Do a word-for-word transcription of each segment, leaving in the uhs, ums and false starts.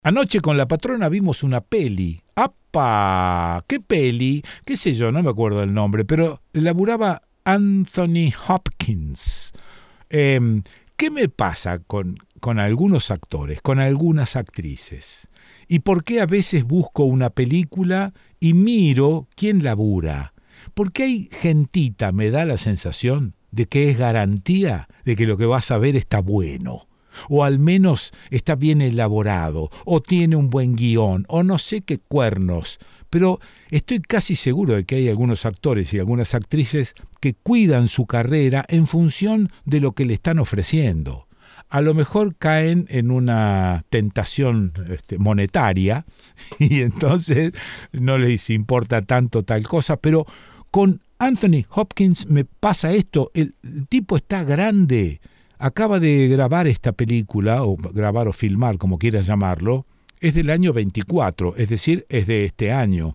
Anoche con la patrona vimos una peli. ¡Apa! ¿Qué peli? ¿Qué sé yo? No me acuerdo el nombre, pero laburaba Anthony Hopkins. Eh, ¿Qué me pasa con, con algunos actores, con algunas actrices? ¿Y por qué a veces busco una película y miro quién labura? Porque hay gentita, me da la sensación de que es garantía de que lo que vas a ver está bueno. O al menos está bien elaborado, o tiene un buen guión, o no sé qué cuernos. Pero estoy casi seguro de que hay algunos actores y algunas actrices que cuidan su carrera en función de lo que le están ofreciendo. A lo mejor caen en una tentación este, monetaria y entonces no les importa tanto tal cosa, pero con Anthony Hopkins me pasa esto, el, el tipo está grande. Acaba de grabar esta película, o grabar o filmar, como quieras llamarlo, es del año veinticuatro, es decir, es de este año.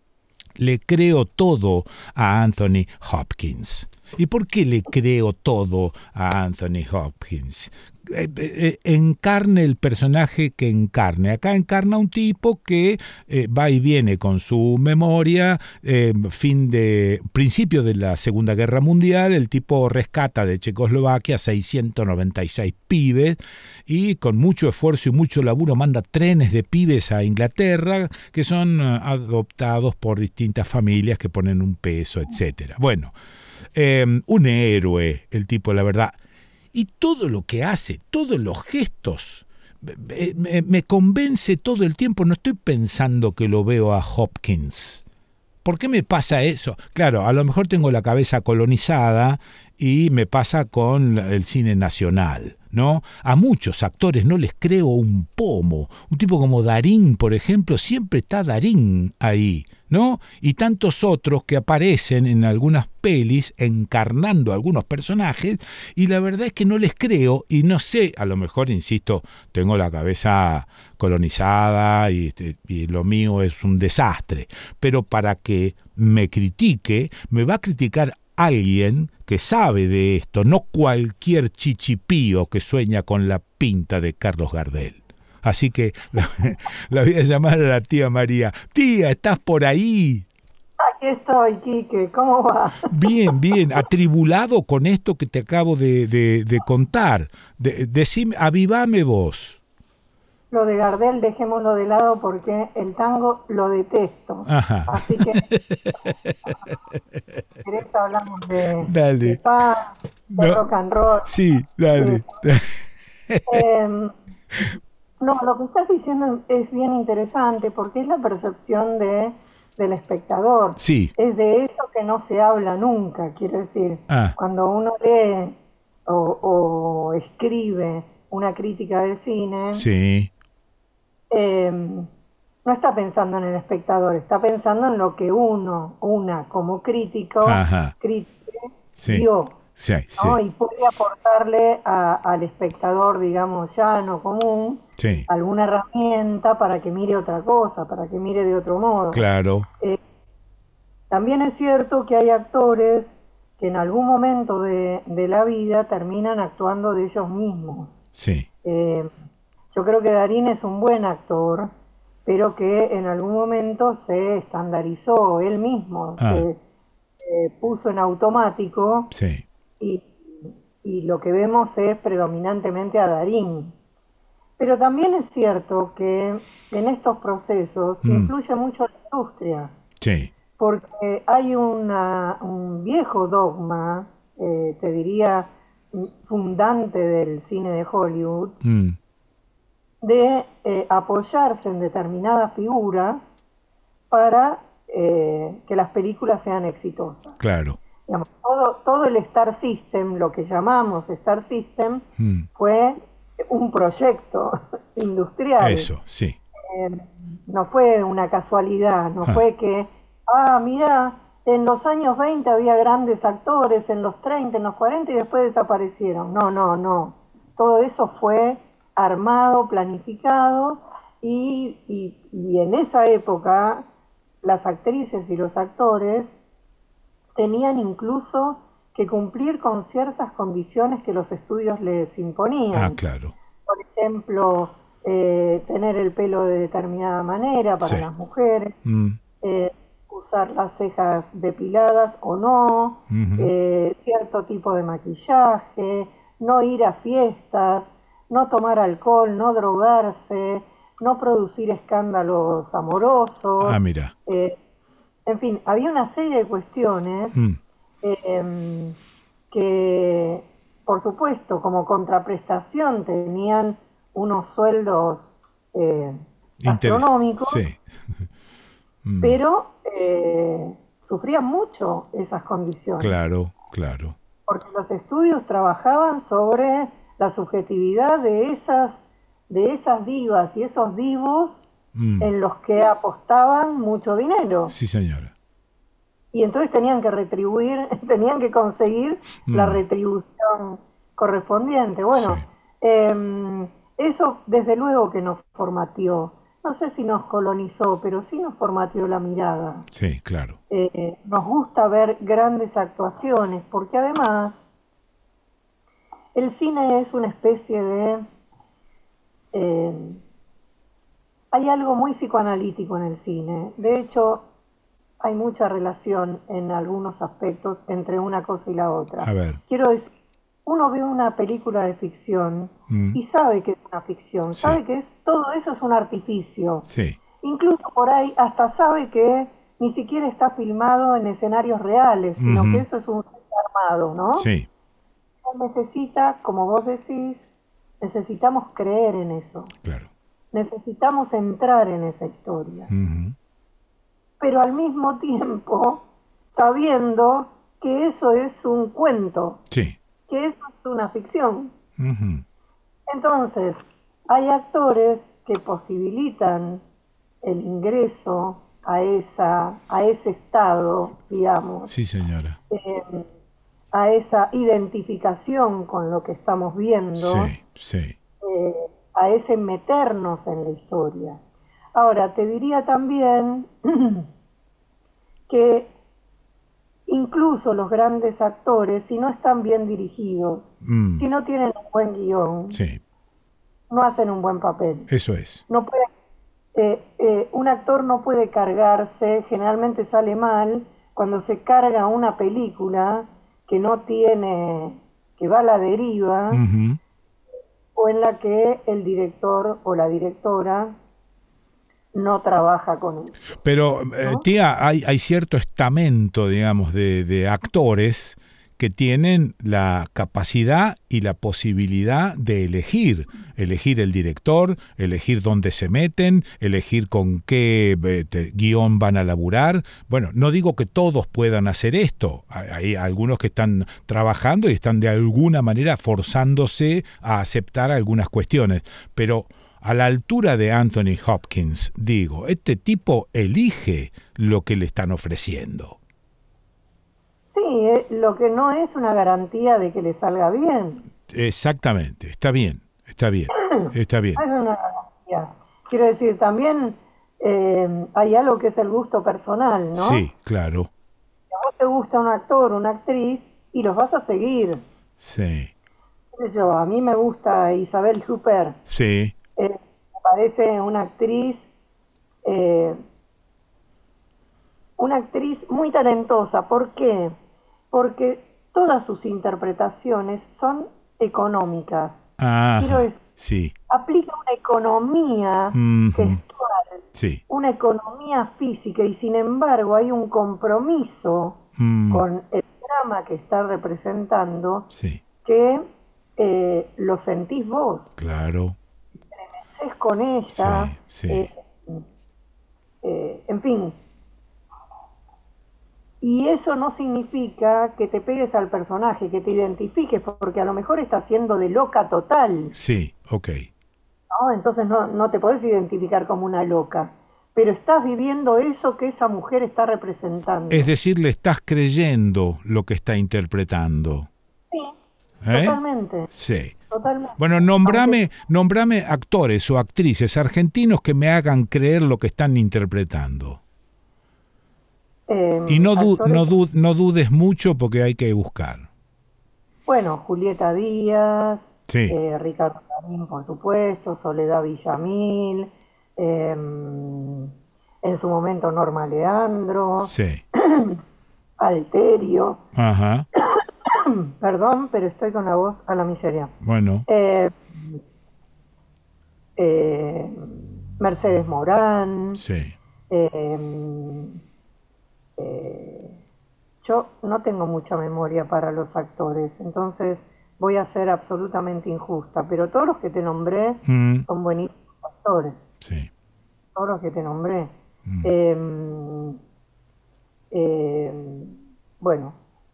Le creo todo a Anthony Hopkins. ¿Y por qué le creo todo a Anthony Hopkins? Eh, eh, encarne el personaje que encarne. Acá encarna un tipo que eh, va y viene con su memoria, eh, fin de principio de la Segunda Guerra Mundial, el tipo rescata de Checoslovaquia seiscientos noventa y seis pibes y con mucho esfuerzo y mucho laburo manda trenes de pibes a Inglaterra que son uh, adoptados por distintas familias que ponen un peso, etcétera. Bueno, eh, un héroe el tipo, la verdad. Y todo lo que hace, todos los gestos, me, me convence todo el tiempo. No estoy pensando que lo veo a Hopkins. ¿Por qué me pasa eso? Claro, a lo mejor tengo la cabeza colonizada y me pasa con el cine nacional, ¿no? A muchos actores no les creo un pomo. Un tipo como Darín, por ejemplo, siempre está Darín ahí, ¿no? Y tantos otros que aparecen en algunas pelis encarnando a algunos personajes y la verdad es que no les creo y no sé, a lo mejor, insisto, tengo la cabeza colonizada y, y lo mío es un desastre, pero para que me critique, me va a criticar alguien que sabe de esto, no cualquier chichipío que sueña con la pinta de Carlos Gardel. Así que la, la voy a llamar a la tía María. Tía, ¿estás por ahí? Aquí estoy, Quique, ¿cómo va? Bien, bien, atribulado con esto que te acabo de, de, de contar. De, decime, avivame vos. Lo de Gardel dejémoslo de lado porque el tango lo detesto. Ajá. Así que, si querés, hablamos de, de Dale. paz, de No. rock and roll. Sí, Eh, dale. eh, no, lo que estás diciendo es bien interesante porque es la percepción de, del espectador. Sí. Es de eso que no se habla nunca, quiero decir. Ah. Cuando uno lee o, o escribe una crítica de cine, Sí. eh, no está pensando en el espectador, está pensando en lo que uno, una como crítico, Ajá. crítico Sí. vio, Sí, sí. ¿no? Y puede aportarle a, al espectador, digamos, llano, común, Sí. alguna herramienta para que mire otra cosa, para que mire de otro modo. Claro. Eh, también es cierto que hay actores que en algún momento de, de la vida terminan actuando de ellos mismos. Sí. Eh, yo creo que Darín es un buen actor, pero que en algún momento se estandarizó él mismo, Ah. se eh, puso en automático Sí. y, y lo que vemos es predominantemente a Darín. Pero también es cierto que en estos procesos Mm. influye mucho la industria, Sí. porque hay una, un viejo dogma, eh, te diría, fundante del cine de Hollywood, Mm. de eh, apoyarse en determinadas figuras para eh, que las películas sean exitosas. Claro. Digamos, todo, todo el Star System, lo que llamamos Star System, Mm. fue un proyecto industrial. Eso, sí. Eh, no fue una casualidad, no Ah. fue que, ah, mira, en los años veinte había grandes actores, en los treinta, en los cuarenta y después desaparecieron. No, no, no. Todo eso fue armado, planificado y, y, y en esa época las actrices y los actores tenían incluso que cumplir con ciertas condiciones que los estudios les imponían. Ah, claro. Por ejemplo, eh, tener el pelo de determinada manera para Sí. las mujeres, Mm, eh, usar las cejas depiladas o no, ujú. eh, cierto tipo de maquillaje, no ir a fiestas, no tomar alcohol, no drogarse, no producir escándalos Ah, amorosos, mira. eh, en fin, había una serie de cuestiones Mm, eh, que, por supuesto, como contraprestación tenían unos sueldos eh, inter- astronómicos, sí. Mm, pero eh, sufrían mucho esas condiciones, claro, claro. porque los estudios trabajaban sobre la subjetividad de esas, de esas divas y esos divos Mm, en los que apostaban mucho dinero. sí, señora. Y entonces tenían que retribuir, tenían que conseguir la Mm, retribución correspondiente. sí, Bueno, eh, eso desde luego que nos formateó. No sé si nos colonizó, pero sí nos formateó la mirada. sí, claro. Eh, nos gusta ver grandes actuaciones, porque además el cine es una especie de... eh, hay algo muy psicoanalítico en el cine. De hecho, hay mucha relación en algunos aspectos entre una cosa y la A otra. ver. Quiero decir, uno ve una película de ficción Mm, y sabe que es una ficción, sí, sabe que es, todo eso es un artificio. sí. Incluso por ahí hasta sabe que ni siquiera está filmado en escenarios reales, sino que Ujú, eso es un set armado, ¿no? sí, Necesita, como vos decís, necesitamos creer en eso, claro. necesitamos entrar en esa historia, Ujú, pero al mismo tiempo sabiendo que eso es un cuento, sí. que eso es una ficción. Ujú, Entonces, hay actores que posibilitan el ingreso a, esa, a ese estado, digamos, sí, señora. eh, a esa identificación con lo que estamos viendo, Sí, sí. eh, a ese meternos en la historia. Ahora, te diría también que incluso los grandes actores, si no están bien dirigidos, Mm, si no tienen un buen guión, sí, no hacen un buen papel. eso es. No puede, eh, eh, un actor no puede cargarse, generalmente sale mal, cuando se carga una película que no tiene, que va a la deriva, Ujú. o en la que el director o la directora no trabaja con eso, Pero, eh, ¿no? tía, hay, hay cierto estamento, digamos, de, de actores que tienen la capacidad y la posibilidad de elegir, elegir el director, elegir dónde se meten, elegir con qué eh, te- guión van a laburar. Bueno, no digo que todos puedan hacer esto, hay, hay algunos que están trabajando y están de alguna manera forzándose a aceptar algunas cuestiones, pero a la altura de Anthony Hopkins, digo, este tipo elige lo que le están ofreciendo. Sí, eh, lo que no es una garantía de que le salga bien. Exactamente, está bien, está bien, está No bien. es una garantía. Quiero decir, también eh, hay algo que es el gusto personal, ¿no? Sí, claro, Si a vos te gusta un actor, una actriz, y los vas a seguir. sí, ¿Qué sé yo? A mí me gusta Isabel Huppert. sí, Eh, me parece una actriz, eh, una actriz muy talentosa. ¿Por qué? Porque todas sus interpretaciones son económicas. Quiero ajá, decir, sí, aplica una economía ujú, gestual, sí, una economía física, y sin embargo hay un compromiso mm, con el drama que está representando sí, que eh, lo sentís vos, claro, es con ella, sí, sí. eh, eh, en fin. Y eso no significa que te pegues al personaje, que te identifiques, porque a lo mejor está siendo de loca total, Sí, ok. ¿no? Entonces no, no te podés identificar como una loca, pero estás viviendo eso que esa mujer está Es representando. decir, le estás creyendo lo que está interpretando. Sí, ¿Eh? totalmente, Sí. totalmente. Bueno, Aunque nombrame, nombrame actores o actrices argentinos que me hagan creer lo que están interpretando. eh, Y no, du- actores, no, du- no dudes mucho porque hay que buscar. bueno, Julieta Díaz, Sí. eh, Ricardo Darín, por supuesto, Soledad Villamil, eh, en su momento Norma Leandro, Sí. Alterio, Ajá. perdón, pero estoy con la voz a la miseria. Bueno. Eh, eh, Mercedes Morán, Sí. eh, eh, yo no tengo mucha memoria para los actores, entonces voy a ser absolutamente injusta, pero todos los que te nombré Mm, son buenísimos actores, sí. todos los que te nombré. Mm. Eh, eh, bueno,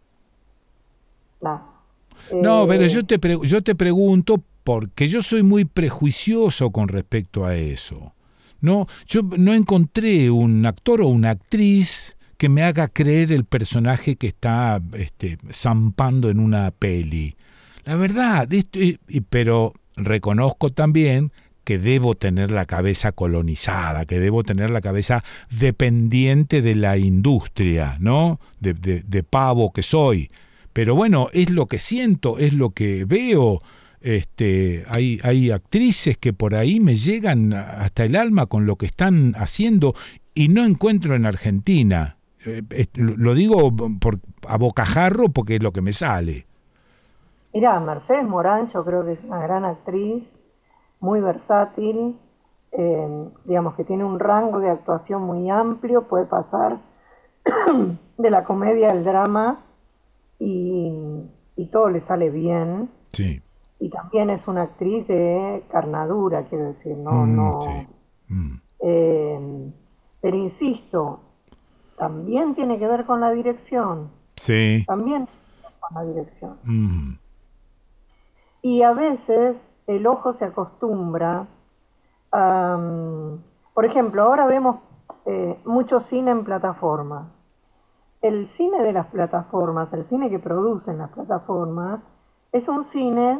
nada. No, pero yo Eh, te, pre- yo te pregunto porque yo soy muy prejuicioso con respecto a eso. No, yo no encontré un actor o una actriz que me haga creer el personaje que está este, zampando en una peli. La verdad, esto, y- y- pero reconozco también que debo tener la cabeza colonizada, que debo tener la cabeza dependiente de la industria, ¿no? De, de, de pavo que soy. Pero bueno, es lo que siento, es lo que veo. Este, hay, hay actrices que por ahí me llegan hasta el alma con lo que están haciendo y no encuentro en Argentina. Eh, eh, lo digo por, a bocajarro porque es lo que me sale. Mirá, Mercedes Morán yo creo que es una gran actriz, muy versátil, eh, digamos que tiene un rango de actuación muy amplio, puede pasar de la comedia al drama y, y todo le sale bien. Sí. Y también es una actriz de carnadura, quiero decir, no, Mm, sí. no. Mm, eh, pero insisto, también tiene que ver con la dirección, sí. también tiene que ver con la dirección. Mm, Y a veces el ojo se acostumbra a, mm, por ejemplo, ahora vemos eh, mucho cine en plataformas. El cine de las plataformas, el cine que producen las plataformas, es un cine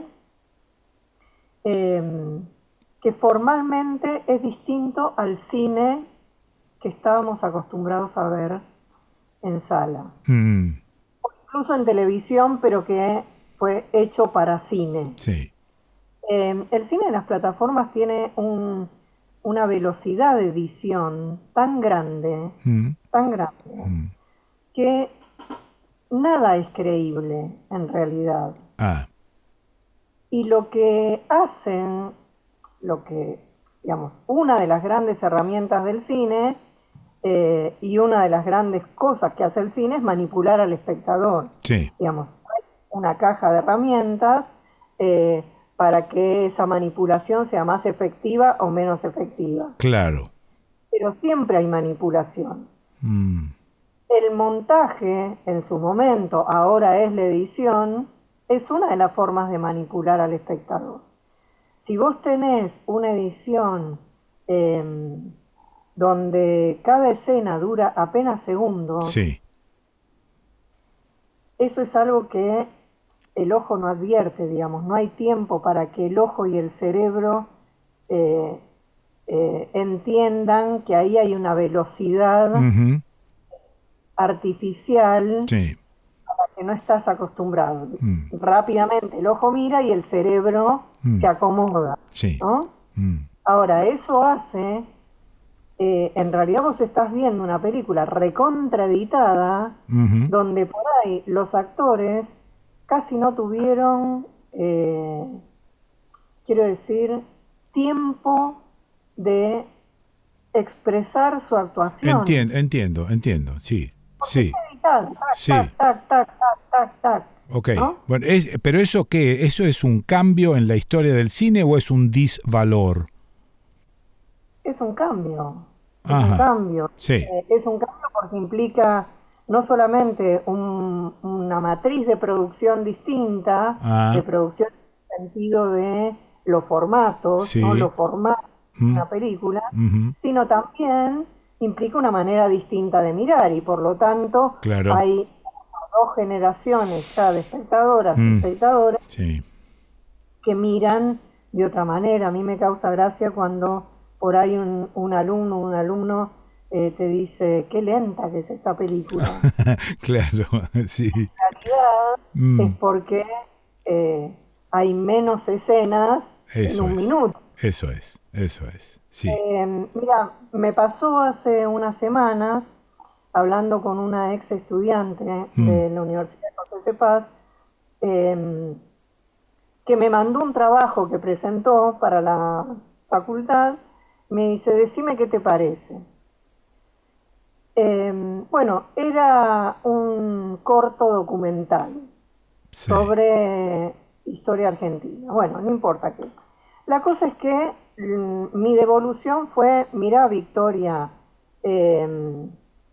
eh, que formalmente es distinto al cine que estábamos acostumbrados a ver en sala, mm, incluso en televisión, pero que fue hecho para cine. sí. Eh, el cine en las plataformas tiene un, una velocidad de edición tan grande, Mm, tan grande, mm. que nada es creíble en realidad. Ah, Y lo que hacen, lo que, digamos, una de las grandes herramientas del cine eh, y una de las grandes cosas que hace el cine es manipular al espectador. sí, Digamos, hay una caja de herramientas eh, para que esa manipulación sea más efectiva o menos efectiva. claro. Pero siempre hay manipulación. Mm, El montaje, en su momento, ahora es la edición, es una de las formas de manipular al espectador. Si vos tenés una edición eh, donde cada escena dura apenas segundos, sí. eso es algo que el ojo no advierte, digamos, no hay tiempo para que el ojo y el cerebro eh, eh, entiendan que ahí hay una velocidad Ujú, artificial sí. que no estás acostumbrado. Mm, Rápidamente el ojo mira y el cerebro se mm, acomoda, sí. ¿no? Mm, Ahora, eso hace, eh, en realidad vos estás viendo una película recontraeditada, ujú. donde por ahí los actores casi no tuvieron, eh, quiero decir, tiempo de expresar su actuación. Entien- entiendo, entiendo, sí, Porque sí, está editada, tac, sí. tac, tac, tac, tac, tac, tac, Ok. ¿no? Bueno, es- pero eso qué, ¿eso es un cambio en la historia del cine o es un disvalor? Es un cambio, es un Ajá, cambio. sí. Eh, es un cambio porque implica no solamente un- una matriz de producción distinta, de Ah, producción en el sentido de los formatos, no sí. los formatos de Mm, una película, ujú, sino también implica una manera distinta de mirar y por lo tanto claro. hay dos generaciones ya de espectadoras y Mm, espectadores sí. que miran de otra manera. A mí me causa gracia cuando por ahí un, un alumno, un alumno eh, te dice, qué lenta que es esta película. Claro, sí. En realidad es Mm, porque eh, hay menos escenas Eso en un es. minuto. Eso es, eso es, sí. Eh, mira, me pasó hace unas semanas, hablando con una ex estudiante Mm, de la Universidad de José C. Paz, eh, que me mandó un trabajo que presentó para la facultad. Me dice, decime qué te parece. Eh, bueno, era un corto documental sí, sobre historia argentina. Bueno, no importa qué. La cosa es que mm, mi devolución fue, mira, Victoria, eh,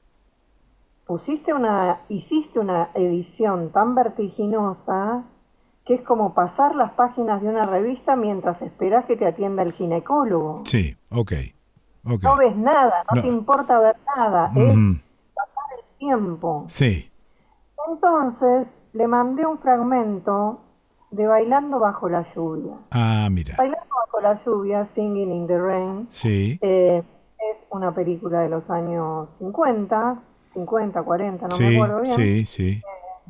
pusiste una, hiciste una edición tan vertiginosa que es como pasar las páginas de una revista mientras esperas que te atienda el ginecólogo. sí, ok, ok. No ves nada, no te No, importa ver nada, es mm, tiempo. sí. Entonces le mandé un fragmento de Bailando bajo la lluvia. Ah, mira, Bailando bajo la lluvia, Singing in the Rain, sí, eh, es una película de los años cincuenta, cincuenta, cuarenta, no me sí, acuerdo bien. sí, sí.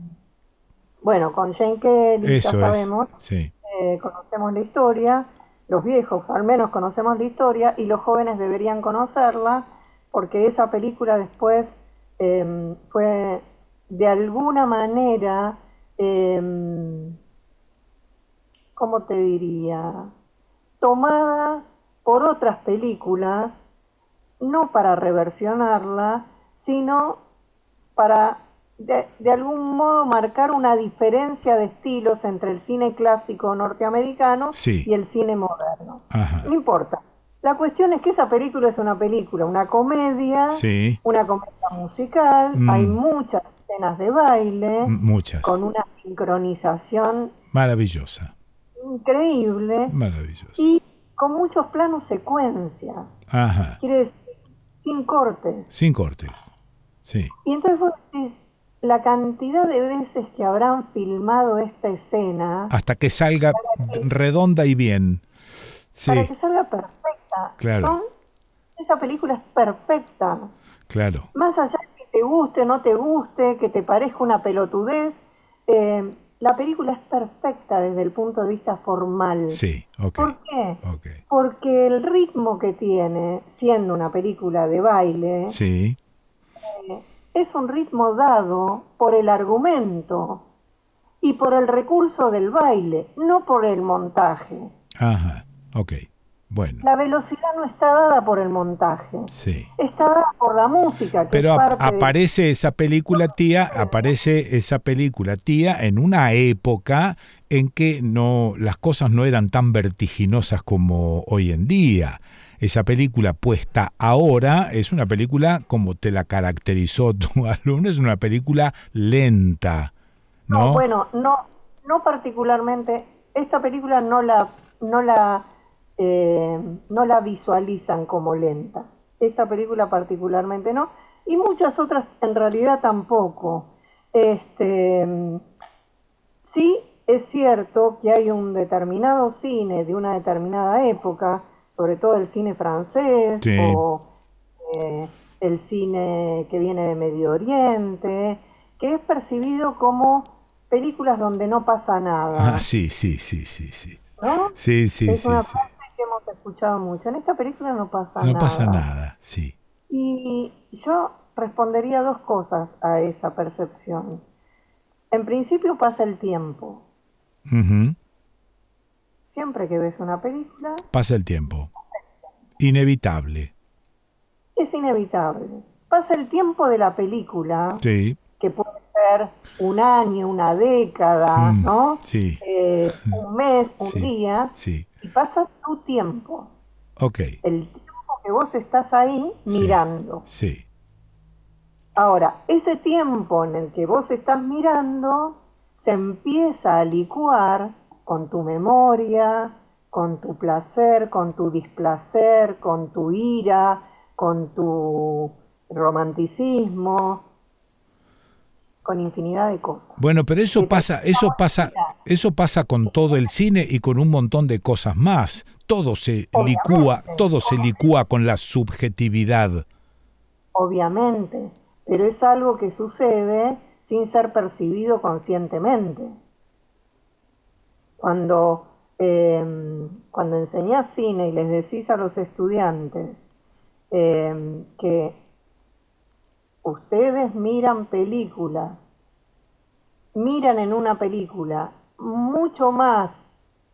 Bueno, con Jane Kelly, ya Eso es, sabemos, sí, eh, conocemos la historia, los viejos al menos conocemos la historia y los jóvenes deberían conocerla porque esa película después eh, fue de alguna manera, eh, ¿cómo te diría? Tomada por otras películas, no para reversionarla, sino para de, de algún modo marcar una diferencia de estilos entre el cine clásico norteamericano sí, y el cine moderno. No ajá, importa. La cuestión es que esa película es una película, una comedia, sí, una comedia musical, hay mm, muchas escenas de baile, m- muchas. con una sincronización Maravillosa, increíble maravillosa. y con muchos planos secuencia. Ajá, Quiere decir, sin cortes. sin cortes, sí. Y entonces vos decís, la cantidad de veces que habrán filmado esta escena Hasta que salga redonda y bien. para Sí, que salga perfecta. claro, Son, esa película es perfecta. claro. Más allá de que te guste, no te guste, que te parezca una pelotudez, eh, la película es perfecta desde el punto de vista formal. Sí, ok, ¿Por qué? ok. Porque el ritmo que tiene, siendo una película de baile, Sí, es un ritmo dado por el argumento y por el recurso del baile, no por el montaje. ajá, ok. Bueno, La velocidad no está dada por el montaje, sí. está dada por la música, que es Pero ap- parte de... aparece esa película tía, aparece esa película tía en una época en que no las cosas no eran tan vertiginosas como hoy en día. Esa película puesta ahora es una película como te la caracterizó tu alumno, es una película lenta, No, ¿no? bueno, no, no particularmente, esta película no la, no la, eh, no la visualizan como lenta. Esta película particularmente no, y muchas otras en realidad tampoco. Este, sí es cierto que hay un determinado cine de una determinada época, sobre todo el cine francés Sí. o eh, el cine que viene de Medio Oriente, que es percibido como películas donde no pasa Ah, nada, sí, sí, sí, sí, sí. ¿no? Sí, sí, Es sí, una sí. frase que hemos escuchado mucho. En esta película no pasa No pasa nada. nada, sí. Y yo respondería dos cosas a esa percepción. En principio pasa el tiempo. Ujú. Siempre que ves una película, Pasa el tiempo. Inevitable. es inevitable. Pasa el tiempo de la película, Sí. que puede ser un año, una década, Mm, ¿no? sí, Eh, un mes, un sí, día, sí. y pasa tu tiempo. Ok, El tiempo que vos estás ahí sí, mirando. sí. Ahora, ese tiempo en el que vos estás mirando se empieza a licuar con tu memoria, con tu placer, con tu displacer, con tu ira, con tu romanticismo, con infinidad de cosas. Bueno, pero eso Que te pasa, eso pasa, mira, eso pasa con todo el cine y con un montón de cosas más. Todo se licúa, obviamente, todo se licúa con la subjetividad. obviamente, pero es algo que sucede sin ser percibido conscientemente. Cuando, eh, cuando enseñás cine y les decís a los estudiantes eh, que ustedes miran películas, miran en una película mucho más,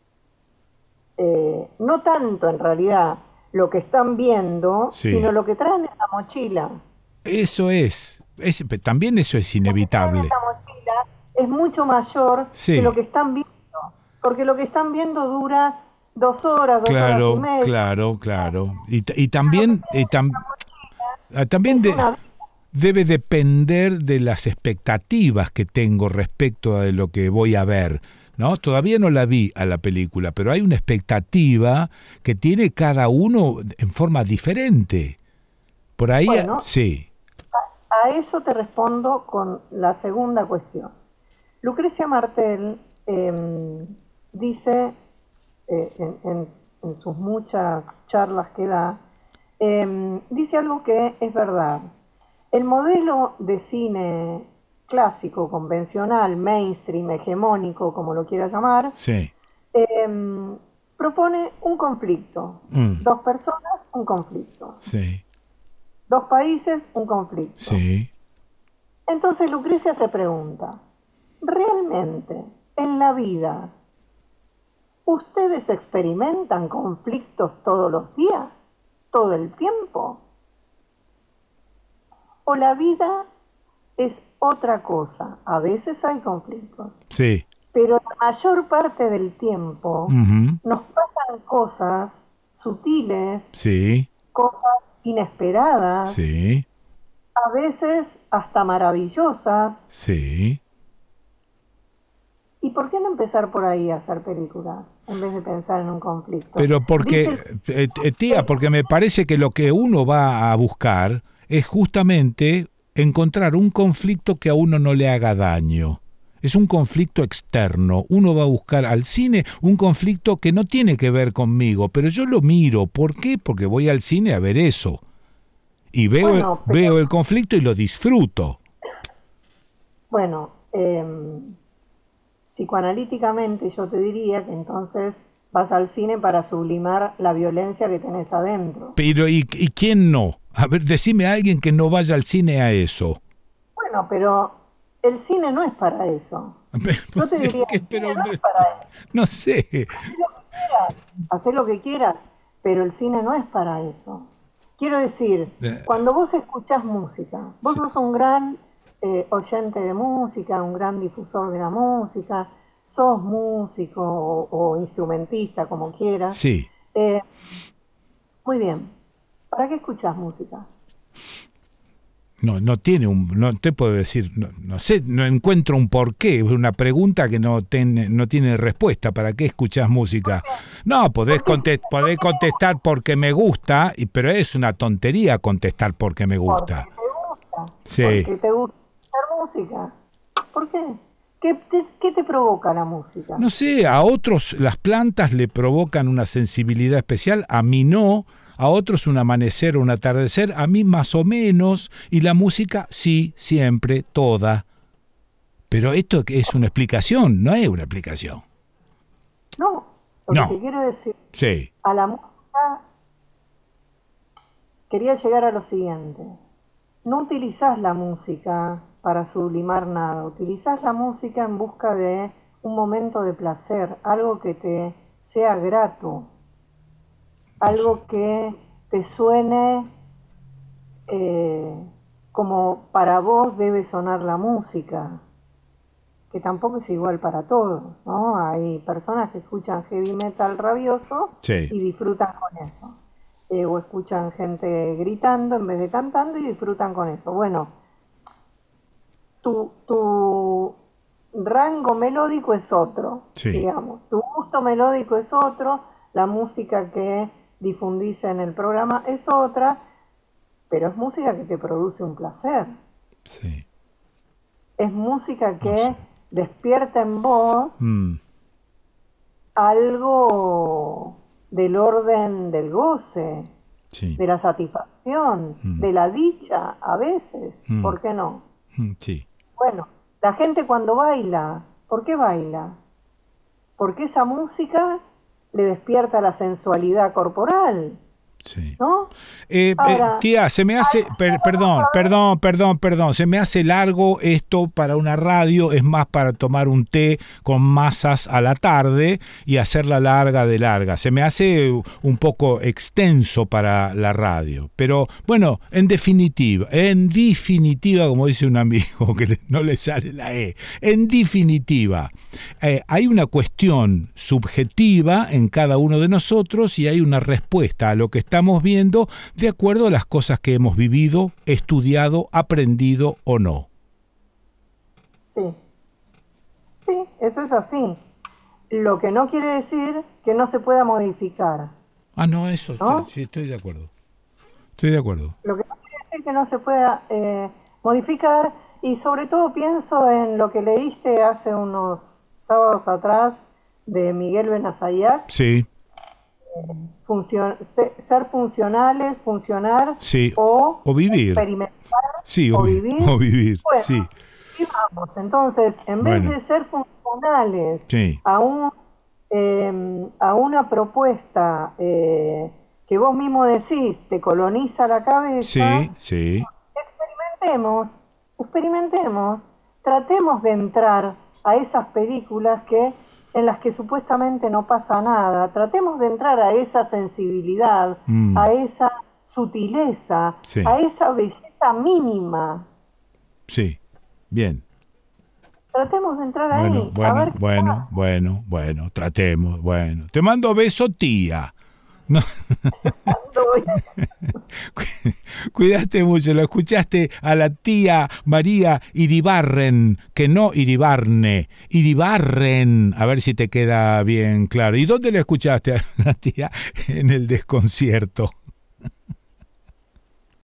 eh, no tanto en realidad lo que están viendo, Sí. sino lo que traen en la mochila. Eso es, es también eso es inevitable. Lo que traen en la mochila es mucho mayor Sí. que lo que están viendo, porque lo que están viendo dura dos horas, dos Claro, horas y media. claro, claro. Y, y también, y tam, también Es de, una vida. debe depender de las expectativas que tengo respecto a lo que voy a ver, ¿no? Todavía no la vi a la película, pero hay una expectativa que tiene cada uno en forma diferente. Por ahí, Bueno, sí, a eso te respondo con la segunda cuestión. Lucrecia Martel eh, dice eh, en, en, en sus muchas charlas que da, eh, dice algo que es verdad. El modelo de cine clásico, convencional, mainstream, hegemónico, como lo quiera llamar, sí. eh, propone un conflicto. Mm, Dos personas, un conflicto. sí, Dos países, un conflicto. sí. Entonces Lucrecia se pregunta, ¿realmente en la vida ustedes experimentan conflictos todos los días, todo el tiempo? ¿O la vida es otra cosa? A veces hay conflictos, Sí. pero la mayor parte del tiempo Ujú, nos pasan cosas sutiles, sí, cosas inesperadas, sí, a veces hasta maravillosas. sí. ¿Y por qué no empezar por ahí a hacer películas en vez de pensar en un conflicto? Pero porque, Dice, eh, eh, tía, porque me parece que lo que uno va a buscar es justamente encontrar un conflicto que a uno no le haga daño. Es un conflicto externo. Uno va a buscar al cine un conflicto que no tiene que ver conmigo, pero yo lo miro. ¿Por qué? Porque voy al cine a ver eso. Y veo, bueno, pero, veo el conflicto y lo disfruto. bueno eh, psicoanalíticamente yo te diría que entonces vas al cine para sublimar la violencia que tenés adentro. Pero ¿y, y quién no? A ver, decime a alguien que no vaya al cine a eso. Bueno, pero el cine no es para eso. Yo te diría, ¿Qué? el cine Pero, no es para eso. no sé. Hacé lo que quieras, pero el cine no es para eso. Quiero decir, Eh, cuando vos escuchás música, vos Sí. sos un gran eh, oyente de música, un gran difusor de la música, sos músico o, o instrumentista, como quieras. Sí. Eh, muy bien. ¿Para qué escuchás música? No, no tiene un, no te puedo decir, no, no sé, no encuentro un porqué, es una pregunta que no, ten, no tiene respuesta. ¿Para qué escuchás música? No, podés, conte- podés contestar porque me gusta, y, pero es una tontería contestar porque me gusta. Porque te gusta. Sí. Porque te gusta escuchar música. ¿Por qué? ¿Qué te, qué te provoca la música? No sé, a otros las plantas le provocan una sensibilidad especial, a mí no. A otros un amanecer o un atardecer, a mí más o menos, y la música sí, siempre, toda. Pero esto es una explicación, no es una explicación. No, lo No. que te quiero decir, Sí, a la música quería llegar a lo siguiente. No utilizás la música para sublimar nada, utilizás la música en busca de un momento de placer, algo que te sea grato, algo que te suene eh, como para vos debe sonar la música, que tampoco es igual para todos, ¿no? Hay personas que escuchan heavy metal rabioso sí. y disfrutan con eso. Eh, o escuchan gente gritando en vez de cantando y disfrutan con eso. Bueno, tu, tu rango melódico es otro, Sí. digamos. Tu gusto melódico es otro, la música que difundís en el programa es otra, pero es música que te produce un placer. Sí. Es música que No sé. despierta en vos Mm, algo del orden del goce, sí. de la satisfacción, Mm. de la dicha, a veces, Mm. ¿por qué no? Mm, sí. Bueno, la gente cuando baila, ¿por qué baila? porque esa música le despierta la sensualidad corporal. Sí. ¿No? Eh, Ahora, eh, tía, se me hace, per, perdón, perdón, perdón, perdón, se me hace largo esto para una radio, es más para tomar un té con masas a la tarde y hacerla larga de larga. Se me hace un poco extenso para la radio, pero bueno, en definitiva, en definitiva, como dice un amigo que no le sale la E, en definitiva, eh, hay una cuestión subjetiva en cada uno de nosotros y hay una respuesta a lo que estamos viendo de acuerdo a las cosas que hemos vivido, estudiado, aprendido o no. Sí, sí, eso es así. Lo que no quiere decir que no se pueda modificar. Ah, no, eso, ¿no? Sí, sí, estoy de acuerdo. Estoy de acuerdo. Lo que no quiere decir que no se pueda eh, modificar, y sobre todo pienso en lo que leíste hace unos sábados atrás de Miguel Benazayac. Sí. Funcion- ser funcionales, funcionar Sí, o, o vivir. experimentar Sí, o o, vivir. o vivir. Bueno, Sí. vivamos. Entonces, en vez Bueno. de ser funcionales Sí. a, un, eh, a una propuesta eh, que vos mismo decís, te coloniza la cabeza, Sí, sí. experimentemos, experimentemos, tratemos de entrar a esas películas que en las que supuestamente no pasa nada, tratemos de entrar a esa sensibilidad, Mm. a esa sutileza, Sí. a esa belleza mínima. Sí. Bien. Tratemos de entrar Bueno, ahí, a bueno, ver qué bueno, pasa. bueno, bueno, tratemos, bueno. Te mando beso, tía. No. Cuídate mucho, lo escuchaste a la tía María Iribarren, que no Iribarne, Iribarren, a ver si te queda bien claro. ¿Y dónde lo escuchaste a la tía? En el desconcierto.